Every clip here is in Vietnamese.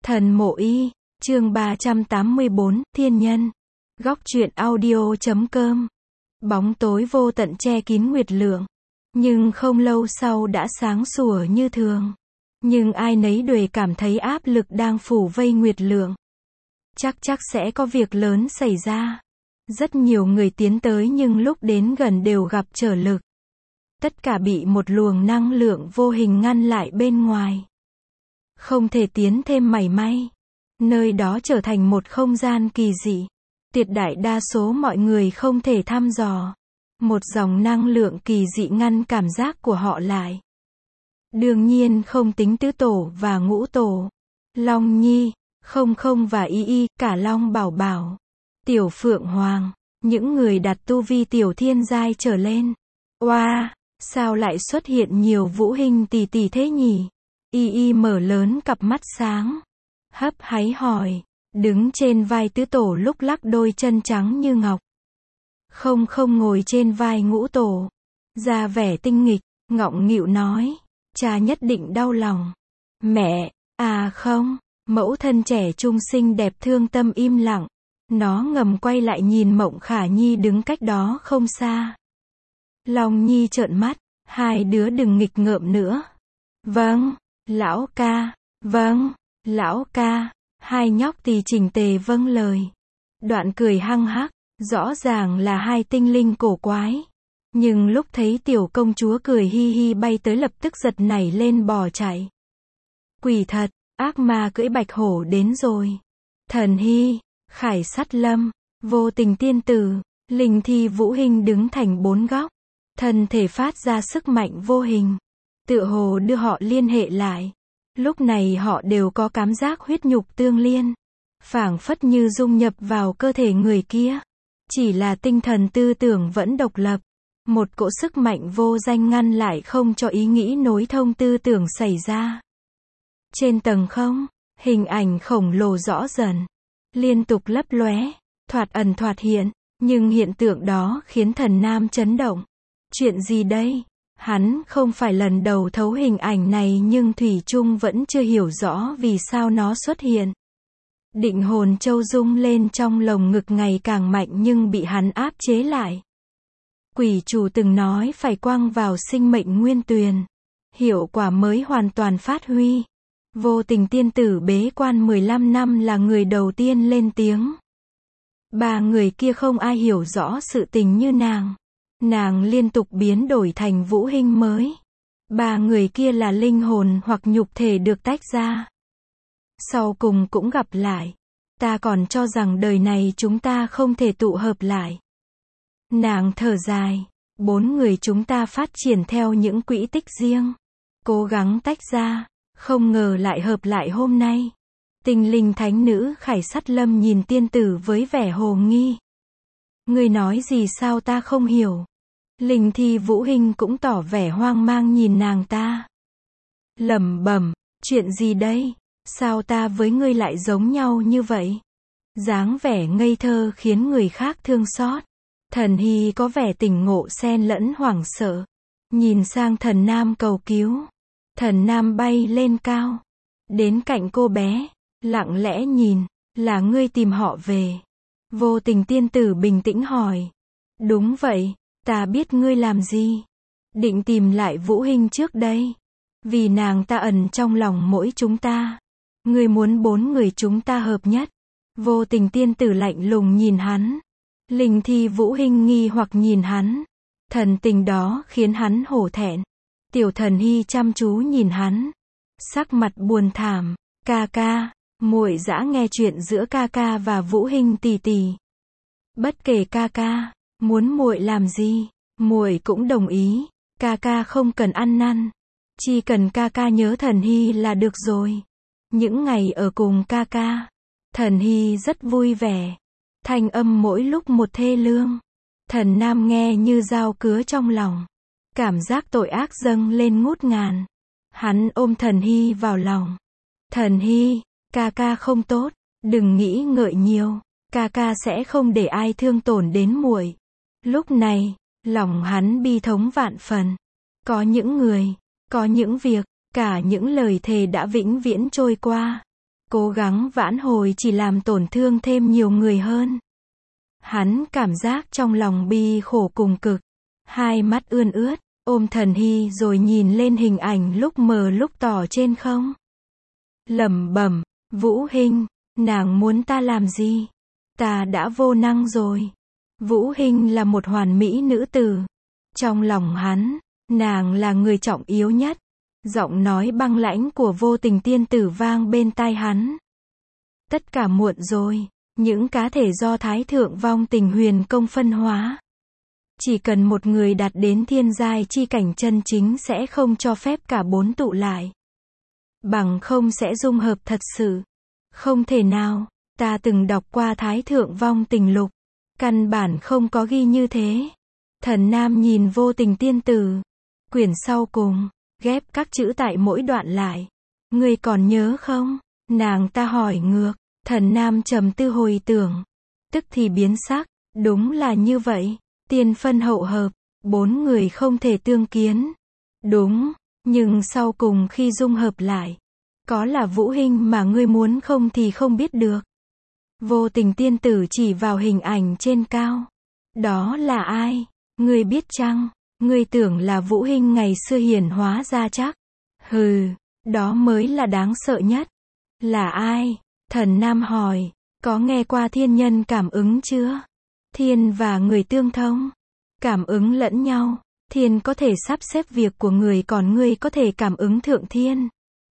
Thần Mộ Y, chương 384, Thiên Nhân. Góc truyện audio.com. Bóng tối vô tận che kín nguyệt lượng. Nhưng không lâu sau đã sáng sủa như thường. Nhưng ai nấy đều cảm thấy áp lực đang phủ vây nguyệt lượng. Chắc sẽ có việc lớn xảy ra. Rất nhiều người tiến tới nhưng lúc đến gần đều gặp trở lực. Tất cả bị một luồng năng lượng vô hình ngăn lại bên ngoài. Không thể tiến thêm mảy may. Nơi đó trở thành một không gian kỳ dị. Tuyệt đại đa số mọi người không thể thăm dò. Một dòng năng lượng kỳ dị ngăn cảm giác của họ lại. Đương nhiên không tính tứ tổ và ngũ tổ. Long Nhi, Không Không và Y Y, cả Long Bảo Bảo, Tiểu Phượng Hoàng, những người đặt tu vi tiểu thiên giai trở lên. Oa, sao lại xuất hiện nhiều vũ hình tỷ tỷ thế nhỉ? Y Y mở lớn cặp mắt sáng. Hấp háy hỏi. Đứng trên vai tứ tổ lúc lắc đôi chân trắng như ngọc. Không Không ngồi trên vai ngũ tổ. Ra vẻ tinh nghịch, ngọng nghịu nói. Cha nhất định đau lòng. Mẹ, à không. Mẫu thân trẻ trung xinh đẹp thương tâm im lặng. Nó ngầm quay lại nhìn Mộng Khả Nhi đứng cách đó không xa. Long Nhi trợn mắt. Hai đứa đừng nghịch ngợm nữa. Vâng, lão ca. Vâng, lão ca. Hai nhóc tỳ chỉnh tề vâng lời. Đoạn cười hăng hắc. Rõ ràng là hai tinh linh cổ quái. Nhưng lúc thấy tiểu công chúa cười hi hi bay tới lập tức giật nảy lên bò chạy. Quỷ thật, ác ma cưỡi bạch hổ đến rồi. Thần Hy, Khải Sắt Lâm, Vô Tình Tiên Tử, Linh Thi Vũ Hình đứng thành bốn góc. Thân thể phát ra sức mạnh vô hình. Tựa hồ đưa họ liên hệ lại. Lúc này họ đều có cảm giác huyết nhục tương liên. Phảng phất như dung nhập vào cơ thể người kia. Chỉ là tinh thần tư tưởng vẫn độc lập. Một cỗ sức mạnh vô danh ngăn lại không cho ý nghĩ nối thông tư tưởng xảy ra. Trên tầng không, hình ảnh khổng lồ rõ dần. Liên tục lấp lóe, thoạt ẩn thoạt hiện. Nhưng hiện tượng đó khiến Thần Nam chấn động. Chuyện gì đây? Hắn không phải lần đầu thấu hình ảnh này nhưng thủy chung vẫn chưa hiểu rõ vì sao nó xuất hiện. Định hồn châu rung lên trong lồng ngực ngày càng mạnh nhưng bị hắn áp chế lại. Quỷ chủ từng nói phải quăng vào sinh mệnh nguyên tuyền. Hiệu quả mới hoàn toàn phát huy. Vô Tình Tiên Tử bế quan 15 năm là người đầu tiên lên tiếng. Ba người kia không ai hiểu rõ sự tình như nàng. Nàng liên tục biến đổi thành vũ hình mới. Ba người kia là linh hồn hoặc nhục thể được tách ra. Sau cùng cũng gặp lại. Ta còn cho rằng đời này chúng ta không thể tụ hợp lại. Nàng thở dài. Bốn người chúng ta phát triển theo những quỹ tích riêng. Cố gắng tách ra. Không ngờ lại hợp lại hôm nay. Tinh linh thánh nữ Khải Sắt Lâm nhìn tiên tử với vẻ hồ nghi. Ngươi nói gì sao ta không hiểu. Linh Thi Vũ Hình cũng tỏ vẻ hoang mang nhìn nàng ta. Lẩm bẩm, chuyện gì đây? Sao ta với ngươi lại giống nhau như vậy? Dáng vẻ ngây thơ khiến người khác thương xót. Thần Hy có vẻ tỉnh ngộ xen lẫn hoảng sợ. Nhìn sang Thần Nam cầu cứu. Thần Nam bay lên cao. Đến cạnh cô bé. Lặng lẽ nhìn. Là ngươi tìm họ về. Vô Tình Tiên Tử bình tĩnh hỏi. Đúng vậy. Ta biết ngươi làm gì. Định tìm lại Vũ Hình trước đây. Vì nàng ta ẩn trong lòng mỗi chúng ta. Ngươi muốn bốn người chúng ta hợp nhất. Vô Tình Tiên Tử lạnh lùng nhìn hắn. Linh Thi Vũ Hình nghi hoặc nhìn hắn. Thần tình đó khiến hắn hổ thẹn. Tiểu Thần Hy chăm chú nhìn hắn. Sắc mặt buồn thảm. Ca ca, muội dã nghe chuyện giữa ca ca và Vũ Hình tỷ tỷ. Bất kể ca ca muốn muội làm gì, muội cũng đồng ý. Ca ca không cần ăn năn. Chỉ cần ca ca nhớ Thần Hy là được rồi. Những ngày ở cùng ca ca, Thần Hy rất vui vẻ. Thanh âm mỗi lúc một thê lương. Thần Nam nghe như dao cứa trong lòng. Cảm giác tội ác dâng lên ngút ngàn. Hắn ôm Thần Hy vào lòng. Thần Hy, ca ca không tốt, đừng nghĩ ngợi nhiều. Ca ca sẽ không để ai thương tổn đến muội. Lúc này, lòng hắn bi thống vạn phần. Có những người, có những việc, cả những lời thề đã vĩnh viễn trôi qua. Cố gắng vãn hồi chỉ làm tổn thương thêm nhiều người hơn. Hắn cảm giác trong lòng bi khổ cùng cực. Hai mắt ươn ướt, ôm Thần Hy rồi nhìn lên hình ảnh lúc mờ lúc tỏ trên không. Lẩm bẩm, Vũ Hinh, nàng muốn ta làm gì? Ta đã vô năng rồi. Vũ Hinh là một hoàn mỹ nữ tử. Trong lòng hắn, nàng là người trọng yếu nhất. Giọng nói băng lãnh của Vô Tình tiên tử vang bên tai hắn. Tất cả muộn rồi, những cá thể do Thái Thượng Vong Tình Huyền Công phân hóa. Chỉ cần một người đạt đến thiên giai chi cảnh chân chính sẽ không cho phép cả bốn tụ lại. Bằng không sẽ dung hợp thật sự. Không thể nào, ta từng đọc qua Thái Thượng Vong Tình Lục. Căn bản không có ghi như thế. Thần Nam nhìn Vô Tình tiên tử. Quyển sau cùng, ghép các chữ tại mỗi đoạn lại. Ngươi còn nhớ không? Nàng ta hỏi ngược. Thần Nam trầm tư hồi tưởng. Tức thì biến sắc. Đúng là như vậy. Tiên phân hậu hợp. Bốn người không thể tương kiến. Đúng. Nhưng sau cùng khi dung hợp lại. Có là Vũ Hinh mà ngươi muốn không thì không biết được. Vô Tình tiên tử chỉ vào hình ảnh trên cao. Đó là ai? Ngươi biết chăng? Ngươi tưởng là Vũ Hinh ngày xưa hiển hóa ra chắc? Hừ, đó mới là đáng sợ nhất. Là ai? Thần Nam hỏi. Có nghe qua thiên nhân cảm ứng chưa? Thiên và người tương thông. Cảm ứng lẫn nhau. Thiên có thể sắp xếp việc của người còn ngươi có thể cảm ứng thượng thiên.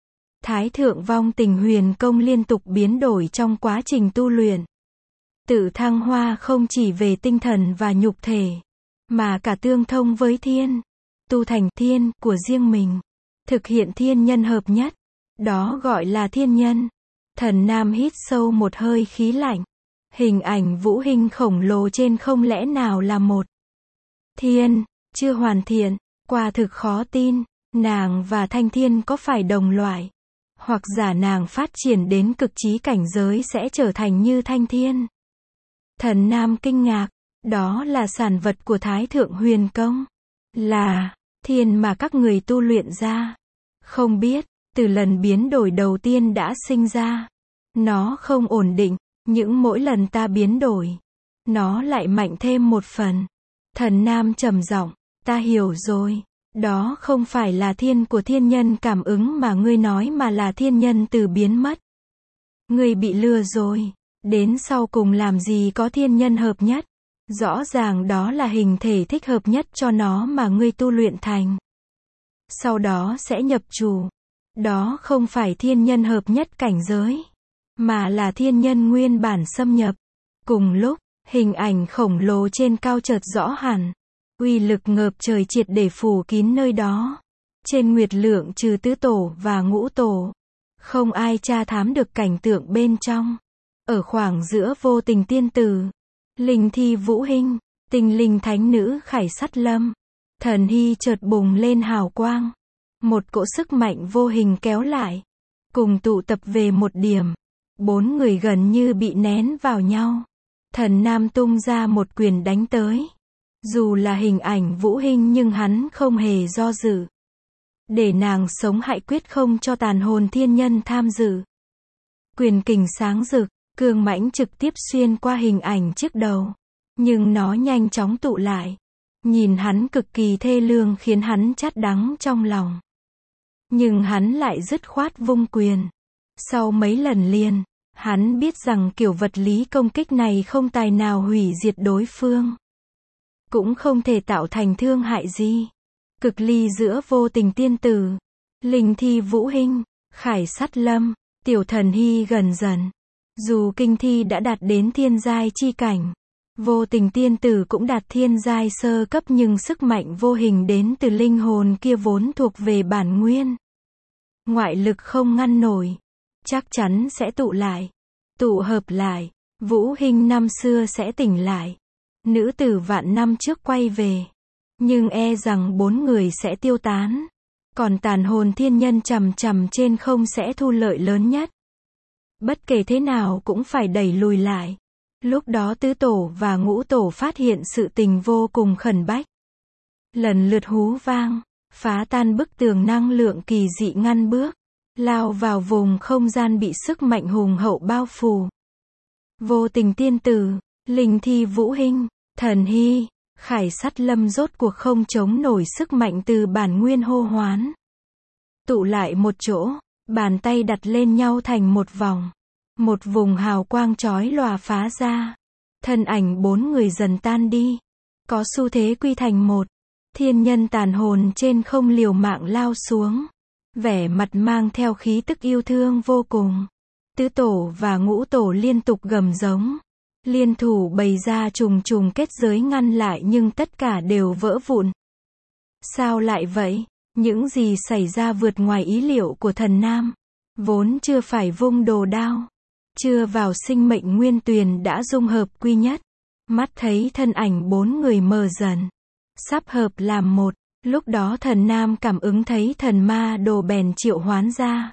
Thái Thượng Vong Tình Huyền Công liên tục biến đổi trong quá trình tu luyện. Tự thăng hoa không chỉ về tinh thần và nhục thể, mà cả tương thông với thiên. Tu thành thiên của riêng mình. Thực hiện thiên nhân hợp nhất. Đó gọi là thiên nhân. Thần Nam hít sâu một hơi khí lạnh. Hình ảnh Vũ Hinh khổng lồ trên không lẽ nào là một thiên, chưa hoàn thiện, quả thực khó tin. Nàng và Thanh Thiên có phải đồng loại? Hoặc giả nàng phát triển đến cực trí cảnh giới sẽ trở thành như Thanh Thiên. Thần Nam kinh ngạc. Đó là sản vật của Thái Thượng Huyền Công. Là thiên mà các người tu luyện ra. Không biết, từ lần biến đổi đầu tiên đã sinh ra. Nó không ổn định, những mỗi lần ta biến đổi. Nó lại mạnh thêm một phần. Thần Nam trầm giọng, ta hiểu rồi. Đó không phải là thiên của thiên nhân cảm ứng mà ngươi nói mà là thiên nhân từ biến mất. Ngươi bị lừa rồi. Đến sau cùng làm gì có thiên nhân hợp nhất. Rõ ràng đó là hình thể thích hợp nhất cho nó mà ngươi tu luyện thành. Sau đó sẽ nhập chủ. Đó không phải thiên nhân hợp nhất cảnh giới, mà là thiên nhân nguyên bản xâm nhập. Cùng lúc, hình ảnh khổng lồ trên cao chợt rõ hẳn. Uy lực ngập trời triệt để phủ kín nơi đó. Trên nguyệt lượng trừ tứ tổ và ngũ tổ. Không ai tra thám được cảnh tượng bên trong. Ở khoảng giữa Vô Tình tiên tử, Linh Thi Vũ Hinh, Tinh Linh thánh nữ Khải Sắt Lâm, Thần Hy chợt bùng lên hào quang. Một cỗ sức mạnh vô hình kéo lại. Cùng tụ tập về một điểm. Bốn người gần như bị nén vào nhau. Thần Nam tung ra một quyền đánh tới. Dù là hình ảnh Vũ Hinh nhưng hắn không hề do dự. Để nàng sống hại quyết không cho tàn hồn thiên nhân tham dự. Quyền kình sáng rực, cường mãnh trực tiếp xuyên qua hình ảnh trước đầu. Nhưng nó nhanh chóng tụ lại. Nhìn hắn cực kỳ thê lương khiến hắn chát đắng trong lòng. Nhưng hắn lại dứt khoát vung quyền. Sau mấy lần liền, hắn biết rằng kiểu vật lý công kích này không tài nào hủy diệt đối phương. Cũng không thể tạo thành thương hại gì. Cực ly giữa Vô Tình tiên tử, Linh Thi Vũ Hinh, Khải Sắt Lâm, Tiểu Thần Hy gần dần. Dù Kinh Thi đã đạt đến thiên giai chi cảnh, Vô Tình tiên tử cũng đạt thiên giai sơ cấp nhưng sức mạnh vô hình đến từ linh hồn kia vốn thuộc về bản nguyên. Ngoại lực không ngăn nổi. Chắc chắn sẽ tụ lại. Tụ hợp lại. Vũ Hinh năm xưa sẽ tỉnh lại. Nữ tử vạn năm trước quay về. Nhưng e rằng bốn người sẽ tiêu tán. Còn tàn hồn thiên nhân chằm chằm trên không sẽ thu lợi lớn nhất. Bất kể thế nào cũng phải đẩy lùi lại. Lúc đó tứ tổ và ngũ tổ phát hiện sự tình vô cùng khẩn bách. Lần lượt hú vang, phá tan bức tường năng lượng kỳ dị ngăn bước. lao vào vùng không gian bị sức mạnh hùng hậu bao phủ. Vô Tình tiên tử, Linh Thi Vũ Hinh, Thần Hy, Khải Sắt Lâm rốt cuộc không chống nổi sức mạnh từ bản nguyên hô hoán. Tụ lại một chỗ, bàn tay đặt lên nhau thành một vòng. Một vùng hào quang chói lòa phá ra. Thân ảnh 4 người dần tan đi. Có xu thế quy thành một. Thiên nhân tàn hồn trên không liều mạng lao xuống. Vẻ mặt mang theo khí tức yêu thương vô cùng. Tứ tổ và ngũ tổ liên tục gầm giống. Liên thủ bày ra trùng trùng kết giới ngăn lại nhưng tất cả đều vỡ vụn. Sao lại vậy? Những gì xảy ra vượt ngoài ý liệu của thần nam. Vốn chưa phải vung đồ đao. Chưa vào sinh mệnh nguyên tuyền đã dung hợp quy nhất. Mắt thấy thân ảnh 4 người mờ dần. Sắp hợp làm một. Lúc đó thần nam cảm ứng thấy thần ma đồ bèn triệu hoán ra.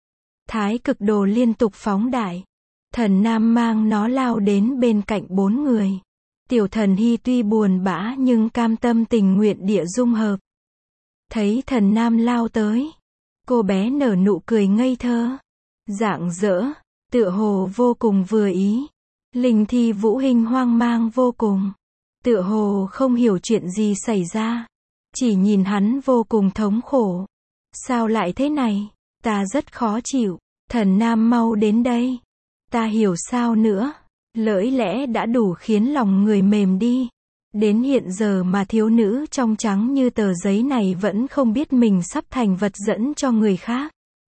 Thái cực đồ liên tục phóng đại. Thần nam mang nó lao đến bên cạnh 4 người. Tiểu thần Hy tuy buồn bã nhưng cam tâm tình nguyện địa dung hợp. Thấy thần nam lao tới. Cô bé nở nụ cười ngây thơ. Rạng rỡ. Tựa hồ vô cùng vừa ý. Linh Thi Vũ Hinh hoang mang vô cùng. Tựa hồ không hiểu chuyện gì xảy ra. Chỉ nhìn hắn vô cùng thống khổ. Sao lại thế này? Ta rất khó chịu. Thần nam mau đến đây. Ta hiểu sao nữa. Lỡi lẽ đã đủ khiến lòng người mềm đi. Đến hiện giờ mà thiếu nữ trong trắng như tờ giấy này vẫn không biết mình sắp thành vật dẫn cho người khác.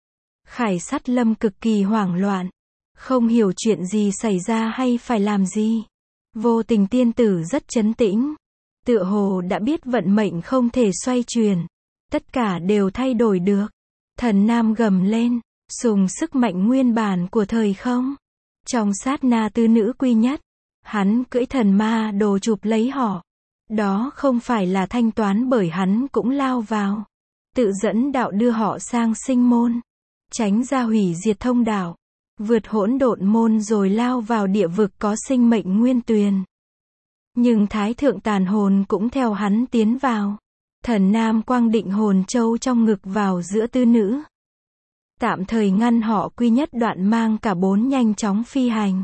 Khải Sắt Lâm cực kỳ hoảng loạn. Không hiểu chuyện gì xảy ra hay phải làm gì. Vô Tình tiên tử rất trấn tĩnh. Tựa hồ đã biết vận mệnh không thể xoay chuyển. Tất cả đều thay đổi được. Thần nam gầm lên. Sùng sức mạnh nguyên bản của thời không. Trong sát na tứ nữ quy nhất. Hắn cưỡi thần ma đồ chụp lấy họ. Đó không phải là thanh toán bởi hắn cũng lao vào. Tự dẫn đạo đưa họ sang sinh môn. Tránh ra hủy diệt thông đạo. Vượt hỗn độn môn rồi lao vào địa vực có sinh mệnh nguyên tuyền. Nhưng thái thượng tàn hồn cũng theo hắn tiến vào. Thần nam quang định hồn châu trong ngực vào giữa tứ nữ. Tạm thời ngăn họ quy nhất đoạn mang cả 4 nhanh chóng phi hành.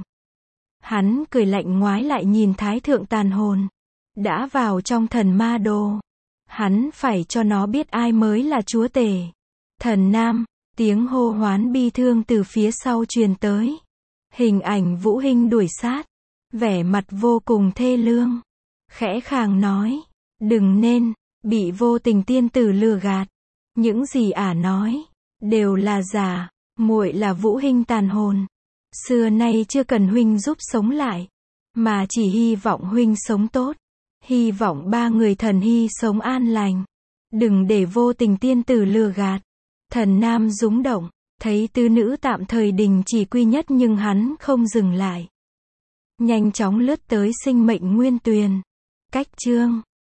Hắn cười lạnh ngoái lại nhìn thái thượng tàn hồn. Đã vào trong thần ma đồ. Hắn phải cho nó biết ai mới là chúa tể. Thần nam, tiếng hô hoán bi thương từ phía sau truyền tới. Hình ảnh Vũ Hinh đuổi sát. Vẻ mặt vô cùng thê lương. Khẽ khàng nói. Đừng nên, bị Vô Tình tiên tử lừa gạt. Những gì ả nói, đều là giả. Muội là Vũ Hinh tàn hồn. Xưa nay chưa cần huynh giúp sống lại. Mà chỉ hy vọng huynh sống tốt. Hy vọng 3 người thần hy sống an lành. Đừng để Vô Tình tiên tử lừa gạt. Thần nam rúng động. Thấy tứ nữ tạm thời đình chỉ quy nhất nhưng hắn không dừng lại. Nhanh chóng lướt tới sinh mệnh nguyên tuyền. Cách chương